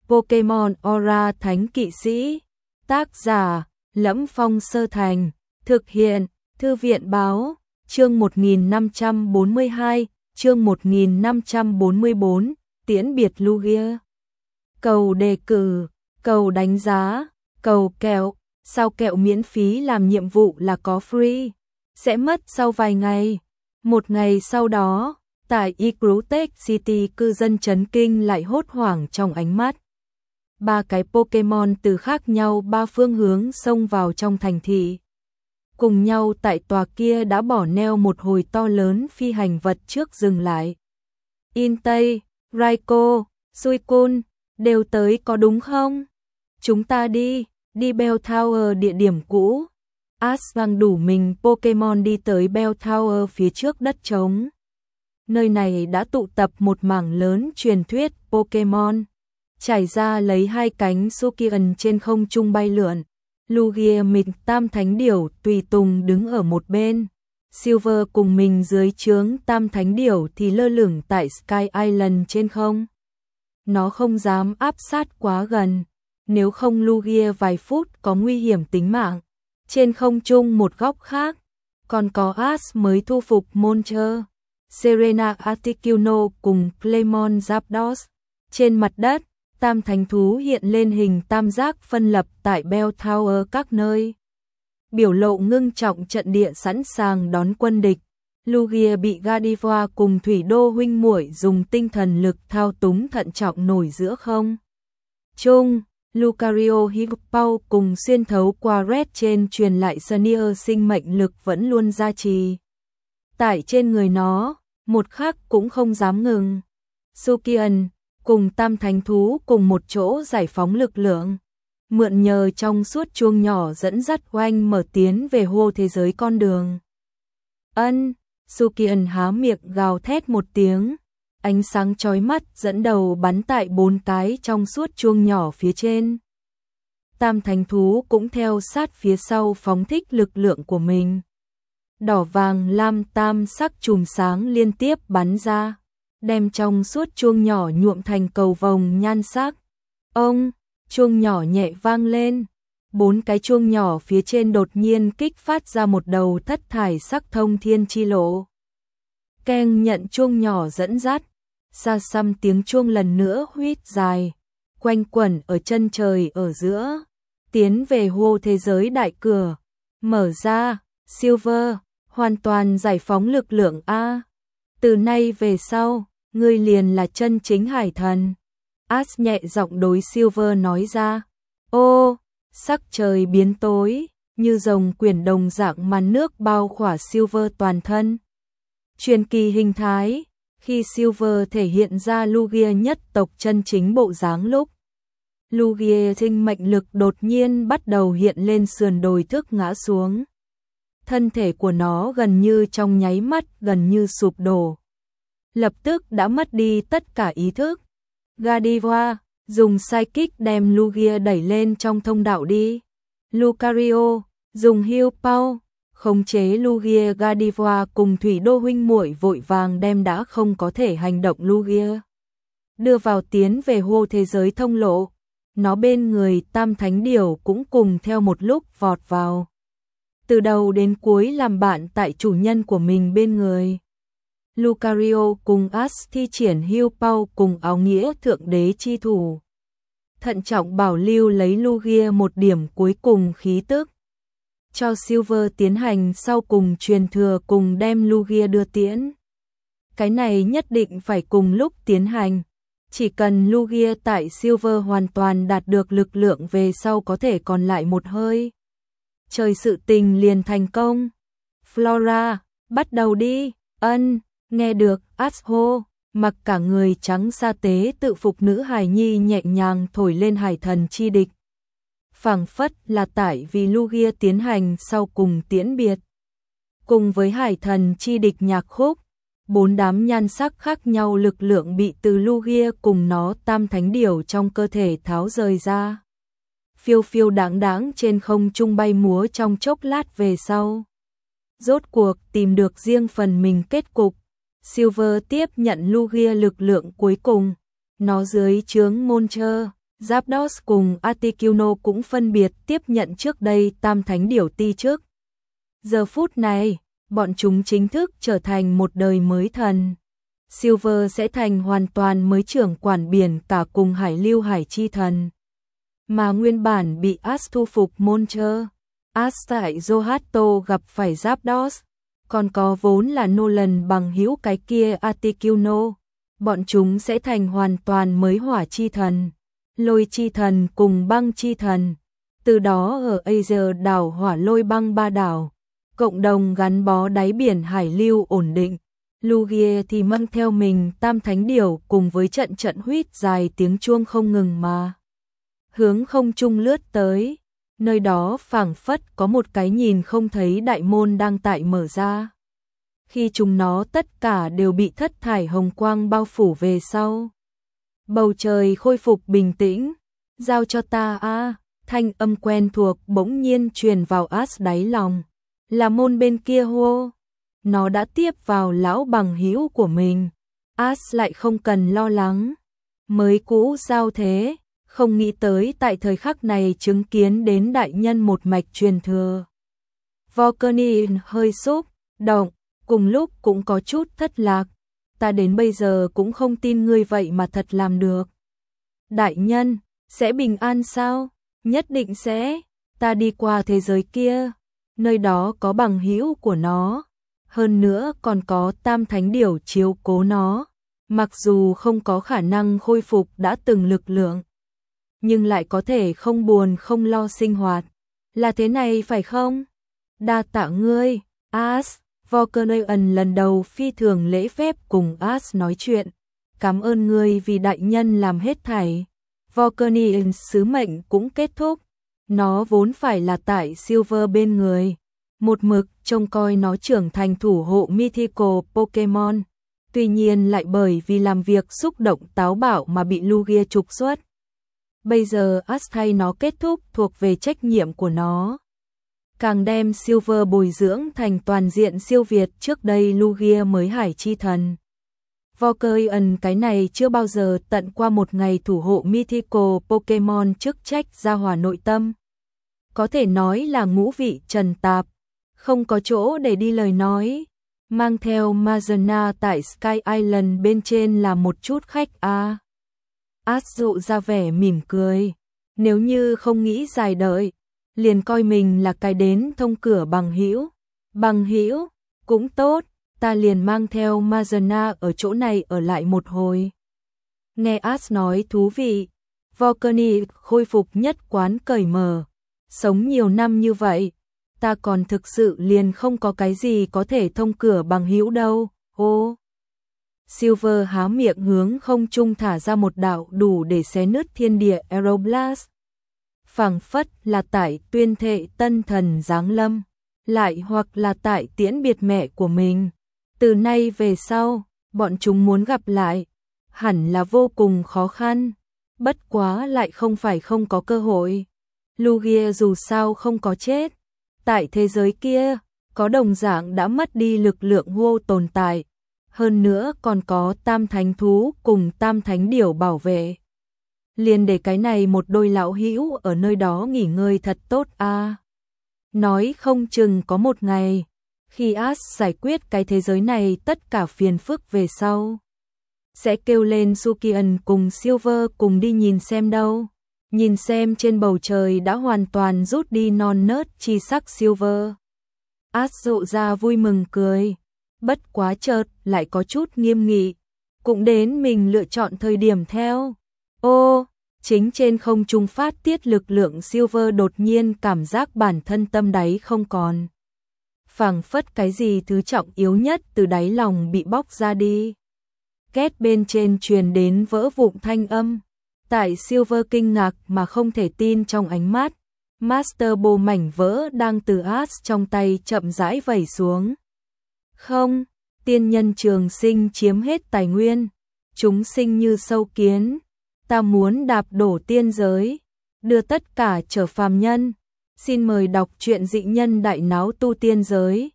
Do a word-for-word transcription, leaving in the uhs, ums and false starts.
Pokemon Aura Thánh Kỵ Sĩ. Tác giả: Lẫm Phong Sơ Thành. Thực hiện: Thư viện Báo. Chương một nghìn năm trăm bốn mươi hai, chương một nghìn năm trăm bốn mươi bốn, tiễn biệt Lugia. Cầu đề cử, cầu đánh giá, cầu kẹo. Sao kẹo miễn phí làm nhiệm vụ là có free? Sẽ mất sau vài ngày. Một ngày sau đó, tại Icrutech City, cư dân chấn kinh lại hốt hoảng trong ánh mắt. Ba cái Pokemon từ khác nhau ba phương hướng xông vào trong thành thị. Cùng nhau tại tòa kia đã bỏ neo một hồi to lớn phi hành vật trước dừng lại. Intei, Raikou, Suicune, đều tới có đúng không? Chúng ta đi, đi Bell Tower địa điểm cũ. Ash vang đủ mình Pokemon đi tới Bell Tower phía trước đất trống. Nơi này đã tụ tập một mảng lớn truyền thuyết Pokemon. Trải ra lấy hai cánh Sukian trên không trung bay lượn. Lugia mịt tam thánh điểu tùy tùng đứng ở một bên. Silver cùng mình dưới trướng tam thánh điểu thì lơ lửng tại Sky Island trên không. Nó không dám áp sát quá gần, nếu không Lugia vài phút có nguy hiểm tính mạng. Trên không trung một góc khác, còn có Ash mới thu phục Moltres, Serena Articuno cùng Clemon Zapdos. Trên mặt đất, tam thánh thú hiện lên hình tam giác phân lập tại Bell Tower các nơi. Biểu lộ ngưng trọng trận địa sẵn sàng đón quân địch. Lugia bị Gardevoir cùng Thủy Đô huynh muội dùng tinh thần lực thao túng thận trọng nổi giữa không trung. Lucario Hippopow cùng xuyên thấu qua Red trên truyền lại Sneer sinh mệnh lực vẫn luôn gia trì. Tại trên người nó, một khắc cũng không dám ngừng. Sukian cùng tam thánh thú cùng một chỗ giải phóng lực lượng. Mượn nhờ trong suốt chuông nhỏ dẫn dắt oanh mở tiến về hô thế giới con đường. Ân, Sukian há miệng gào thét một tiếng. Ánh sáng chói mắt dẫn đầu bắn tại bốn cái trong suốt chuông nhỏ phía trên. Tam thánh thú cũng theo sát phía sau phóng thích lực lượng của mình. Đỏ vàng lam tam sắc chùm sáng liên tiếp bắn ra, đem trong suốt chuông nhỏ nhuộm thành cầu vồng nhan sắc. Ông, chuông nhỏ nhẹ vang lên. Bốn cái chuông nhỏ phía trên đột nhiên kích phát ra một đầu thất thải sắc thông thiên chi lộ. Keng nhận chuông nhỏ dẫn dắt. Xa xăm tiếng chuông lần nữa huýt dài, quanh quẩn ở chân trời ở giữa, tiến về hô thế giới đại cửa. Mở ra, Silver, hoàn toàn giải phóng lực lượng A. Từ nay về sau, ngươi liền là chân chính hải thần. Ash nhẹ giọng đối Silver nói ra. Ô, sắc trời biến tối, như rồng quyển đồng dạng màn nước bao khỏa Silver toàn thân. Truyền kỳ hình thái. Khi Silver thể hiện ra Lugia nhất tộc chân chính bộ dáng lúc, Lugia sinh mệnh lực đột nhiên bắt đầu hiện lên sườn đồi thức ngã xuống. Thân thể của nó gần như trong nháy mắt gần như sụp đổ. Lập tức đã mất đi tất cả ý thức. Gardevoir dùng Psychic đem Lugia đẩy lên trong thông đạo đi. Lucario dùng Hippopow khống chế Lugia. Gardevoir cùng Thủy Đô huynh muội vội vàng đem đã không có thể hành động Lugia đưa vào tiến về hô thế giới thông lộ. Nó bên người tam thánh điểu cũng cùng theo một lúc vọt vào. Từ đầu đến cuối làm bạn tại chủ nhân của mình bên người. Lucario cùng Ash thi triển Hippopow cùng áo nghĩa thượng đế chi thủ. Thận trọng bảo lưu lấy Lugia một điểm cuối cùng khí tức. Cho Silver tiến hành sau cùng truyền thừa cùng đem Lugia đưa tiễn. Cái này nhất định phải cùng lúc tiến hành. Chỉ cần Lugia tại Silver hoàn toàn đạt được lực lượng về sau có thể còn lại một hơi. Trời, sự tình liền thành công. Flora, bắt đầu đi. Ân, nghe được Ash hô, mặc cả người trắng sa tế tự phục nữ hài nhi nhẹ nhàng thổi lên hải thần chi địch. Phảng phất là tại vì Lugia tiến hành sau cùng tiễn biệt. Cùng với hải thần chi địch nhạc khúc, bốn đám nhan sắc khác nhau lực lượng bị từ Lugia cùng nó tam thánh điểu trong cơ thể tháo rời ra. Phiêu phiêu đáng đáng trên không trung bay múa trong chốc lát về sau. Rốt cuộc tìm được riêng phần mình kết cục. Silver tiếp nhận Lugia lực lượng cuối cùng. Nó dưới trướng Moltres, Zapdos cùng Articuno cũng phân biệt tiếp nhận trước đây Tam Thánh Điểu ti trước. Giờ phút này, bọn chúng chính thức trở thành một đời mới thần. Silver sẽ thành hoàn toàn mới trưởng quản biển cả cùng Hải Lưu Hải Chi Thần. Mà nguyên bản bị Ash thu phục Monster, Ash tại Johto gặp phải Zapdos, còn có vốn là Nolan bằng hữu cái kia Articuno, bọn chúng sẽ thành hoàn toàn mới Hỏa Chi Thần, Lôi Chi Thần cùng Băng Chi Thần. Từ đó ở Asia đảo Hỏa Lôi Băng ba đảo, cộng đồng gắn bó đáy biển Hải Lưu ổn định. Lugia thì mang theo mình Tam Thánh Điểu cùng với trận trận huýt dài tiếng chuông không ngừng mà hướng không trung lướt tới, nơi đó phảng phất có một cái nhìn không thấy đại môn đang tại mở ra. Khi chúng nó tất cả đều bị thất thải hồng quang bao phủ về sau, bầu trời khôi phục bình tĩnh. Giao cho ta a, thanh âm quen thuộc bỗng nhiên truyền vào Ash đáy lòng. Là môn bên kia hô. Nó đã tiếp vào lão bằng hữu của mình. Ash lại không cần lo lắng. Mới cũ sao thế, không nghĩ tới tại thời khắc này chứng kiến đến đại nhân một mạch truyền thừa. Volcanin hơi xúc động, cùng lúc cũng có chút thất lạc. Ta đến bây giờ cũng không tin ngươi vậy mà thật làm được. Đại nhân, sẽ bình an sao? Nhất định sẽ. Ta đi qua thế giới kia, nơi đó có bằng hữu của nó. Hơn nữa còn có Tam Thánh Điểu chiếu cố nó. Mặc dù không có khả năng khôi phục đã từng lực lượng, nhưng lại có thể không buồn không lo sinh hoạt. Là thế này phải không? Đa tạ ngươi, Ash. Volcanion lần đầu phi thường lễ phép cùng Ash nói chuyện. Cảm ơn ngươi vì đại nhân làm hết thảy. Volcanion sứ mệnh cũng kết thúc. Nó vốn phải là tại Silver bên người, một mực trông coi nó trưởng thành thủ hộ mythical Pokemon. Tuy nhiên lại bởi vì làm việc xúc động táo bạo mà bị Lugia trục xuất. Bây giờ Ash thay nó kết thúc thuộc về trách nhiệm của nó. Càng đem Silver bồi dưỡng thành toàn diện siêu việt trước đây Lugia mới Hải Chi Thần. Volcanion cái này chưa bao giờ tận qua một ngày thủ hộ mythical Pokemon chức trách ra hòa nội tâm. Có thể nói là ngũ vị trần tạp, không có chỗ để đi lời nói. Mang theo Mazana tại Sky Island bên trên là một chút khách a. À. Ash dụ ra vẻ mỉm cười. Nếu như không nghĩ dài đợi, liền coi mình là cái đến thông cửa bằng hữu. Bằng hữu cũng tốt, ta liền mang theo Mazana ở chỗ này ở lại một hồi. Nghe Ash nói thú vị, Volcani khôi phục nhất quán cởi mở. Sống nhiều năm như vậy, ta còn thực sự liền không có cái gì có thể thông cửa bằng hữu đâu. Ô. Silver há miệng hướng không trung thả ra một đạo đủ để xé nứt thiên địa Aeroblast. Phảng phất là tại tuyên thệ tân thần giáng lâm, lại hoặc là tại tiễn biệt mẹ của mình. Từ nay về sau, bọn chúng muốn gặp lại, hẳn là vô cùng khó khăn. Bất quá lại không phải không có cơ hội. Lugia dù sao không có chết. Tại thế giới kia, có đồng dạng đã mất đi lực lượng vô tồn tại. Hơn nữa còn có Tam Thánh Thú cùng Tam Thánh Điểu bảo vệ. Liền để cái này một đôi lão hữu ở nơi đó nghỉ ngơi thật tốt a. À. Nói không chừng có một ngày, khi Ash giải quyết cái thế giới này tất cả phiền phức về sau, sẽ kêu lên Sukian cùng Silver cùng đi nhìn xem đâu. Nhìn xem trên bầu trời đã hoàn toàn rút đi non nớt chi sắc Silver. Ash rộ ra vui mừng cười. Bất quá chợt lại có chút nghiêm nghị. Cũng đến mình lựa chọn thời điểm theo. Ô, chính trên không trung phát tiết lực lượng Silver đột nhiên cảm giác bản thân tâm đáy không còn. Phảng phất cái gì thứ trọng yếu nhất từ đáy lòng bị bóc ra đi. Két bên trên truyền đến vỡ vụn thanh âm. Tại Silver kinh ngạc mà không thể tin trong ánh mắt, Master Ball mảnh vỡ đang từ Ash trong tay chậm rãi vẩy xuống. Không, tiên nhân trường sinh chiếm hết tài nguyên, chúng sinh như sâu kiến, ta muốn đạp đổ tiên giới, đưa tất cả trở phàm nhân. Xin mời đọc truyện Dị Nhân Đại Náo Tu Tiên Giới.